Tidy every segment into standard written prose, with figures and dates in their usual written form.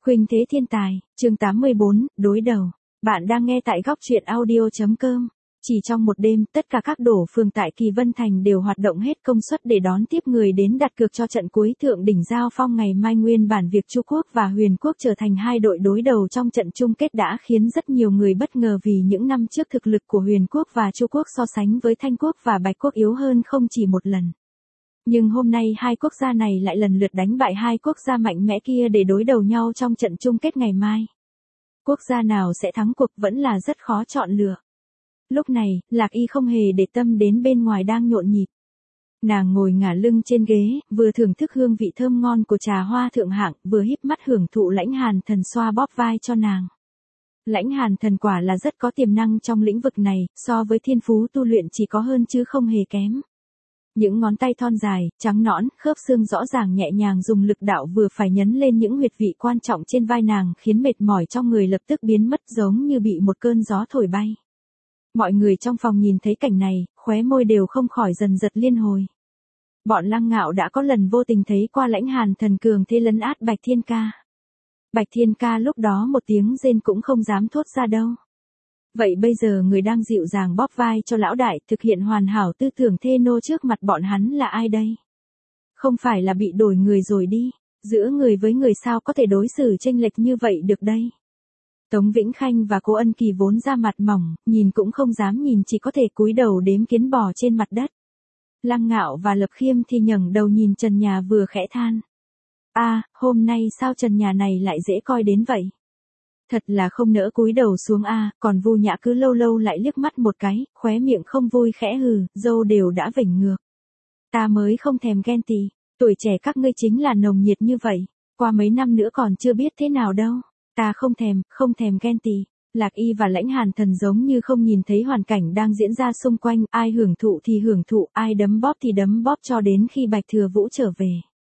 Khuynh thế thiên tài, chương 84, đối đầu. Bạn đang nghe tại góc truyện audio.com. Chỉ trong một đêm, tất cả các đổ phường tại Kỳ Vân Thành đều hoạt động hết công suất để đón tiếp người đến đặt cược cho trận cuối thượng đỉnh giao phong ngày mai. Nguyên bản việc Chu Quốc và Huyền Quốc trở thành hai đội đối đầu trong trận chung kết đã khiến rất nhiều người bất ngờ, vì những năm trước thực lực của Huyền Quốc và Chu Quốc so sánh với Thanh Quốc và Bạch Quốc yếu hơn không chỉ một lần. Nhưng hôm nay hai quốc gia này lại lần lượt đánh bại hai quốc gia mạnh mẽ kia để đối đầu nhau trong trận chung kết ngày mai. Quốc gia nào sẽ thắng cuộc vẫn là rất khó chọn lựa. Lúc này, Lạc Y không hề để tâm đến bên ngoài đang nhộn nhịp. Nàng ngồi ngả lưng trên ghế, vừa thưởng thức hương vị thơm ngon của trà hoa thượng hạng, vừa híp mắt hưởng thụ Lãnh Hàn Thần xoa bóp vai cho nàng. Lãnh Hàn Thần quả là rất có tiềm năng trong lĩnh vực này, so với thiên phú tu luyện chỉ có hơn chứ không hề kém. Những ngón tay thon dài, trắng nõn, khớp xương rõ ràng nhẹ nhàng dùng lực đạo vừa phải nhấn lên những huyệt vị quan trọng trên vai nàng, khiến mệt mỏi trong người lập tức biến mất, giống như bị một cơn gió thổi bay. Mọi người trong phòng nhìn thấy cảnh này, khóe môi đều không khỏi dần giật liên hồi. Bọn Lăng Ngạo đã có lần vô tình thấy qua Lãnh Hàn Thần cường thế lấn át Bạch Thiên Ca. Bạch Thiên Ca lúc đó một tiếng rên cũng không dám thốt ra đâu. Vậy bây giờ người đang dịu dàng bóp vai cho lão đại, thực hiện hoàn hảo tư tưởng thê nô trước mặt bọn hắn là ai đây? Không phải là bị đổi người rồi đi, giữa người với người sao có thể đối xử chênh lệch như vậy được đây? Tống Vĩnh Khanh và Cố Ân Kỳ vốn da mặt mỏng, nhìn cũng không dám nhìn, chỉ có thể cúi đầu đếm kiến bò trên mặt đất. Lăng Ngạo và Lập Khiêm thì ngẩng đầu nhìn trần nhà vừa khẽ than. Hôm nay sao trần nhà này lại dễ coi đến vậy? Thật là không nỡ cúi đầu xuống còn Vu Nhã cứ lâu lâu lại liếc mắt một cái, khóe miệng không vui khẽ hừ, râu đều đã vểnh ngược. Ta mới không thèm ghen tị, tuổi trẻ các ngươi chính là nồng nhiệt như vậy, qua mấy năm nữa còn chưa biết thế nào đâu. Ta không thèm ghen tị. Lạc Y và Lãnh Hàn Thần giống như không nhìn thấy hoàn cảnh đang diễn ra xung quanh, ai hưởng thụ thì hưởng thụ, ai đấm bóp thì đấm bóp cho đến khi Bạch Thừa Vũ trở về.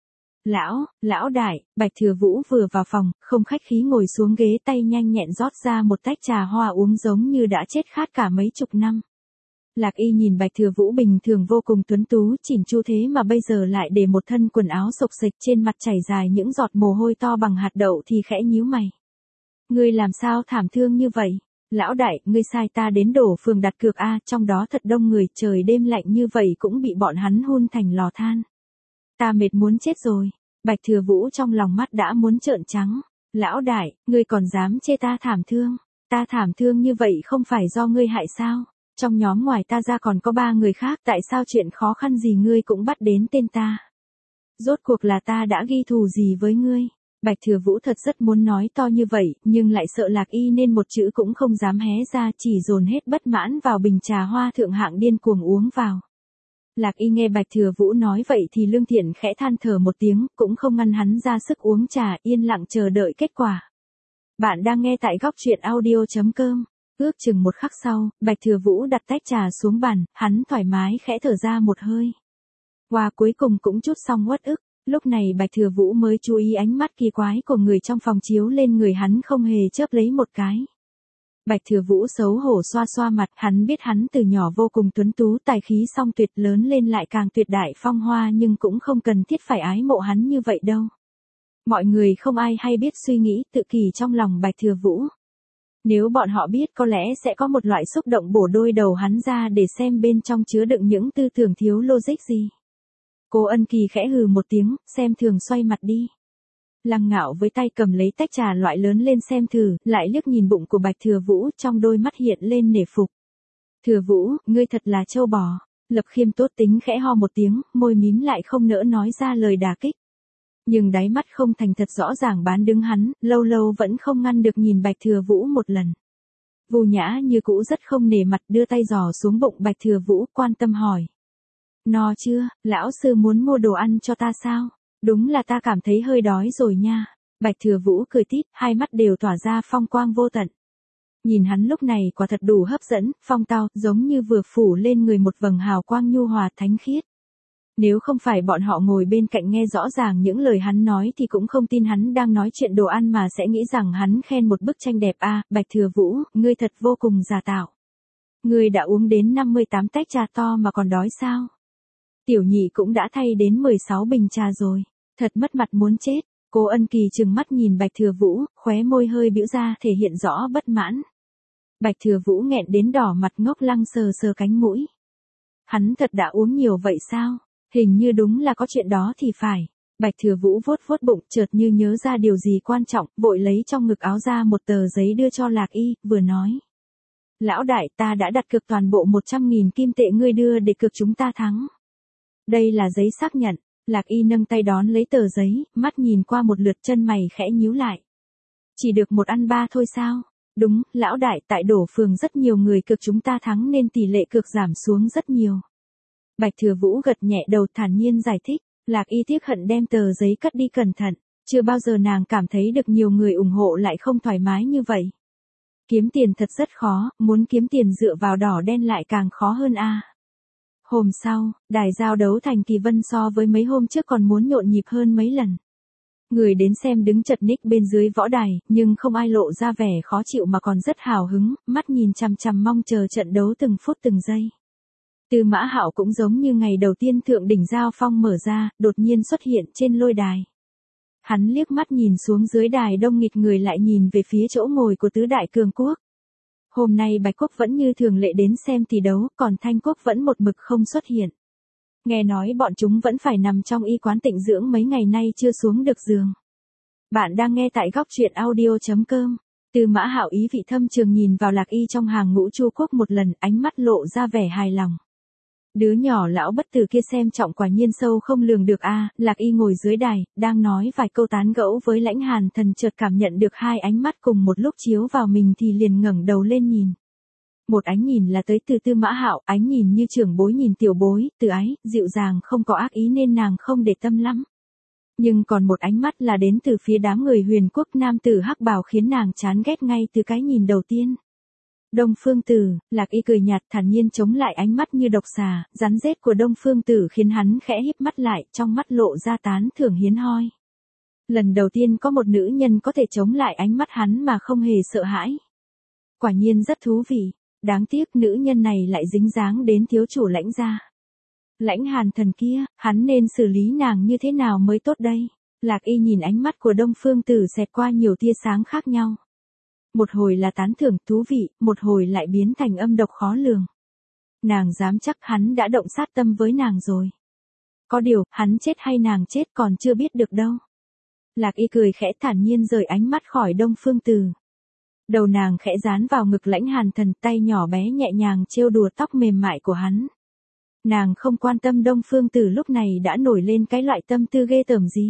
Lão đại, Bạch Thừa Vũ vừa vào phòng, không khách khí ngồi xuống ghế, tay nhanh nhẹn rót ra một tách trà hoa uống giống như đã chết khát cả mấy chục năm. Lạc Y nhìn Bạch Thừa Vũ bình thường vô cùng tuấn tú, chỉn chu thế mà bây giờ lại để một thân quần áo xộc xệch, trên mặt chảy dài những giọt mồ hôi to bằng hạt đậu thì khẽ nhíu mày. Ngươi làm sao thảm thương như vậy? Lão đại, ngươi sai ta đến đổ phường đặt cược trong đó thật đông người, trời đêm lạnh như vậy cũng bị bọn hắn hun thành lò than. Ta mệt muốn chết rồi. Bạch Thừa Vũ trong lòng mắt đã muốn trợn trắng. Lão đại, ngươi còn dám chê ta thảm thương? Ta thảm thương như vậy không phải do ngươi hại sao? Trong nhóm ngoài ta ra còn có 3 người khác, tại sao chuyện khó khăn gì ngươi cũng bắt đến tên ta? Rốt cuộc là ta đã ghi thù gì với ngươi? Bạch Thừa Vũ thật rất muốn nói to như vậy, nhưng lại sợ Lạc Y nên một chữ cũng không dám hé ra, chỉ dồn hết bất mãn vào bình trà hoa thượng hạng điên cuồng uống vào. Lạc Y nghe Bạch Thừa Vũ nói vậy thì Lương Thiện khẽ than thở một tiếng, cũng không ngăn hắn ra sức uống trà, yên lặng chờ đợi kết quả. Bạn đang nghe tại góc truyện audio.com. Ước chừng một khắc sau, Bạch Thừa Vũ đặt tách trà xuống bàn, hắn thoải mái khẽ thở ra một hơi. Cuối cùng cũng chút xong uất ức. Lúc này Bạch Thừa Vũ mới chú ý ánh mắt kỳ quái của người trong phòng chiếu lên người hắn, không hề chớp lấy một cái. Bạch Thừa Vũ xấu hổ xoa xoa mặt, hắn biết hắn từ nhỏ vô cùng tuấn tú, tài khí song tuyệt, lớn lên lại càng tuyệt đại phong hoa, nhưng cũng không cần thiết phải ái mộ hắn như vậy đâu. Mọi người không ai hay biết suy nghĩ tự kỷ trong lòng Bạch Thừa Vũ. Nếu bọn họ biết có lẽ sẽ có một loại xúc động bổ đôi đầu hắn ra để xem bên trong chứa đựng những tư tưởng thiếu logic gì. Cố Ân Kỳ khẽ hừ một tiếng, xem thường xoay mặt đi. Lăng Ngạo với tay cầm lấy tách trà loại lớn lên xem thử, lại liếc nhìn bụng của Bạch Thừa Vũ, trong đôi mắt hiện lên nể phục. Thừa Vũ, ngươi thật là trâu bò. Lập Khiêm tốt tính khẽ ho một tiếng, môi mím lại không nỡ nói ra lời đả kích. Nhưng đáy mắt không thành thật rõ ràng bán đứng hắn, lâu lâu vẫn không ngăn được nhìn Bạch Thừa Vũ một lần. Vu Nhã như cũ rất không nể mặt, đưa tay giò xuống bụng Bạch Thừa Vũ, quan tâm hỏi. No chưa, lão sư muốn mua đồ ăn cho ta sao? Đúng là ta cảm thấy hơi đói rồi nha. Bạch Thừa Vũ cười tít, hai mắt đều tỏa ra phong quang vô tận. Nhìn hắn lúc này quả thật đủ hấp dẫn, phong tao, giống như vừa phủ lên người một vầng hào quang nhu hòa thánh khiết. Nếu không phải bọn họ ngồi bên cạnh nghe rõ ràng những lời hắn nói thì cũng không tin hắn đang nói chuyện đồ ăn, mà sẽ nghĩ rằng hắn khen một bức tranh đẹp. Bạch Thừa Vũ, ngươi thật vô cùng giả tạo. Ngươi đã uống đến 58 tách trà to mà còn đói sao? Tiểu Nhị cũng đã thay đến 16 bình trà rồi. Thật mất mặt muốn chết. Cố Ân Kỳ trừng mắt nhìn Bạch Thừa Vũ, khóe môi hơi bĩu ra thể hiện rõ bất mãn. Bạch Thừa Vũ nghẹn đến đỏ mặt ngốc lăng sờ sờ cánh mũi. Hắn thật đã uống nhiều vậy sao? Hình như đúng là có chuyện đó thì phải. Bạch Thừa Vũ vuốt vuốt bụng, chợt như nhớ ra điều gì quan trọng, vội lấy trong ngực áo ra một tờ giấy đưa cho Lạc Y, vừa nói. Lão đại, ta đã đặt cược toàn bộ 100.000 kim tệ ngươi đưa để cược chúng ta thắng. Đây là giấy xác nhận. Lạc Y nâng tay đón lấy tờ giấy, mắt nhìn qua một lượt, chân mày khẽ nhíu lại. Chỉ được 1 ăn 3 thôi sao? Đúng, lão đại, tại Đổ Phường rất nhiều người cược chúng ta thắng nên tỷ lệ cược giảm xuống rất nhiều. Bạch Thừa Vũ gật nhẹ đầu thản nhiên giải thích. Lạc Y tiếc hận đem tờ giấy cất đi cẩn thận, chưa bao giờ nàng cảm thấy được nhiều người ủng hộ lại không thoải mái như vậy. Kiếm tiền thật rất khó, muốn kiếm tiền dựa vào đỏ đen lại càng khó hơn a. Hôm sau, đài giao đấu thành Kỳ Vân so với mấy hôm trước còn muốn nhộn nhịp hơn mấy lần. Người đến xem đứng chật ních bên dưới võ đài, nhưng không ai lộ ra vẻ khó chịu mà còn rất hào hứng, mắt nhìn chằm chằm mong chờ trận đấu từng phút từng giây. Tư Mã Hạo cũng giống như ngày đầu tiên thượng đỉnh giao phong mở ra, đột nhiên xuất hiện trên lôi đài. Hắn liếc mắt nhìn xuống dưới đài đông nghịt người lại nhìn về phía chỗ ngồi của tứ đại cường quốc. Hôm nay Bạch Quốc vẫn như thường lệ đến xem tỷ đấu, còn Thanh Quốc vẫn một mực không xuất hiện. Nghe nói bọn chúng vẫn phải nằm trong y quán tịnh dưỡng mấy ngày nay chưa xuống được giường. Bạn đang nghe tại góc truyện audio.com. Tư Mã Hạo ý vị thâm trường nhìn vào Lạc Y trong hàng ngũ Chu Quốc một lần, ánh mắt lộ ra vẻ hài lòng. Đứa nhỏ lão bất tử kia xem trọng quả nhiên sâu không lường được a. Lạc Y ngồi dưới đài, đang nói vài câu tán gẫu với Lãnh Hàn Thần, chợt cảm nhận được hai ánh mắt cùng một lúc chiếu vào mình thì liền ngẩng đầu lên nhìn. Một ánh nhìn là tới từ Tư Mã Hạo, ánh nhìn như trưởng bối nhìn tiểu bối, từ ái, dịu dàng không có ác ý nên nàng không để tâm lắm. Nhưng còn một ánh mắt là đến từ phía đám người Huyền Quốc nam tử hắc bào khiến nàng chán ghét ngay từ cái nhìn đầu tiên. Đông Phương Tử, Lạc Y cười nhạt thản nhiên chống lại ánh mắt như độc xà, rắn rết của Đông Phương Tử khiến hắn khẽ híp mắt lại, trong mắt lộ ra tán thưởng hiếm hoi. Lần đầu tiên có một nữ nhân có thể chống lại ánh mắt hắn mà không hề sợ hãi. Quả nhiên rất thú vị, đáng tiếc nữ nhân này lại dính dáng đến thiếu chủ Lãnh gia. Lãnh Hàn Thần kia, hắn nên xử lý nàng như thế nào mới tốt đây? Lạc Y nhìn ánh mắt của Đông Phương Tử xẹt qua nhiều tia sáng khác nhau. Một hồi là tán thưởng thú vị, một hồi lại biến thành âm độc khó lường. Nàng dám chắc hắn đã động sát tâm với nàng rồi. Có điều, hắn chết hay nàng chết còn chưa biết được đâu. Lạc Y cười khẽ thản nhiên rời ánh mắt khỏi Đông Phương Tử. Đầu nàng khẽ dán vào ngực Lãnh Hàn Thần, tay nhỏ bé nhẹ nhàng trêu đùa tóc mềm mại của hắn. Nàng không quan tâm Đông Phương Tử lúc này đã nổi lên cái loại tâm tư ghê tởm gì.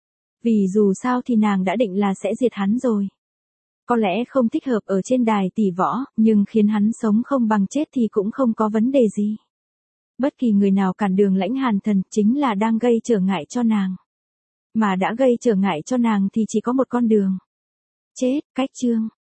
Vì dù sao thì nàng đã định là sẽ diệt hắn rồi. Có lẽ không thích hợp ở trên đài tỷ võ, nhưng khiến hắn sống không bằng chết thì cũng không có vấn đề gì. Bất kỳ người nào cản đường Lãnh Hàn Thần chính là đang gây trở ngại cho nàng. Mà đã gây trở ngại cho nàng thì chỉ có một con đường. Chết, cách chương.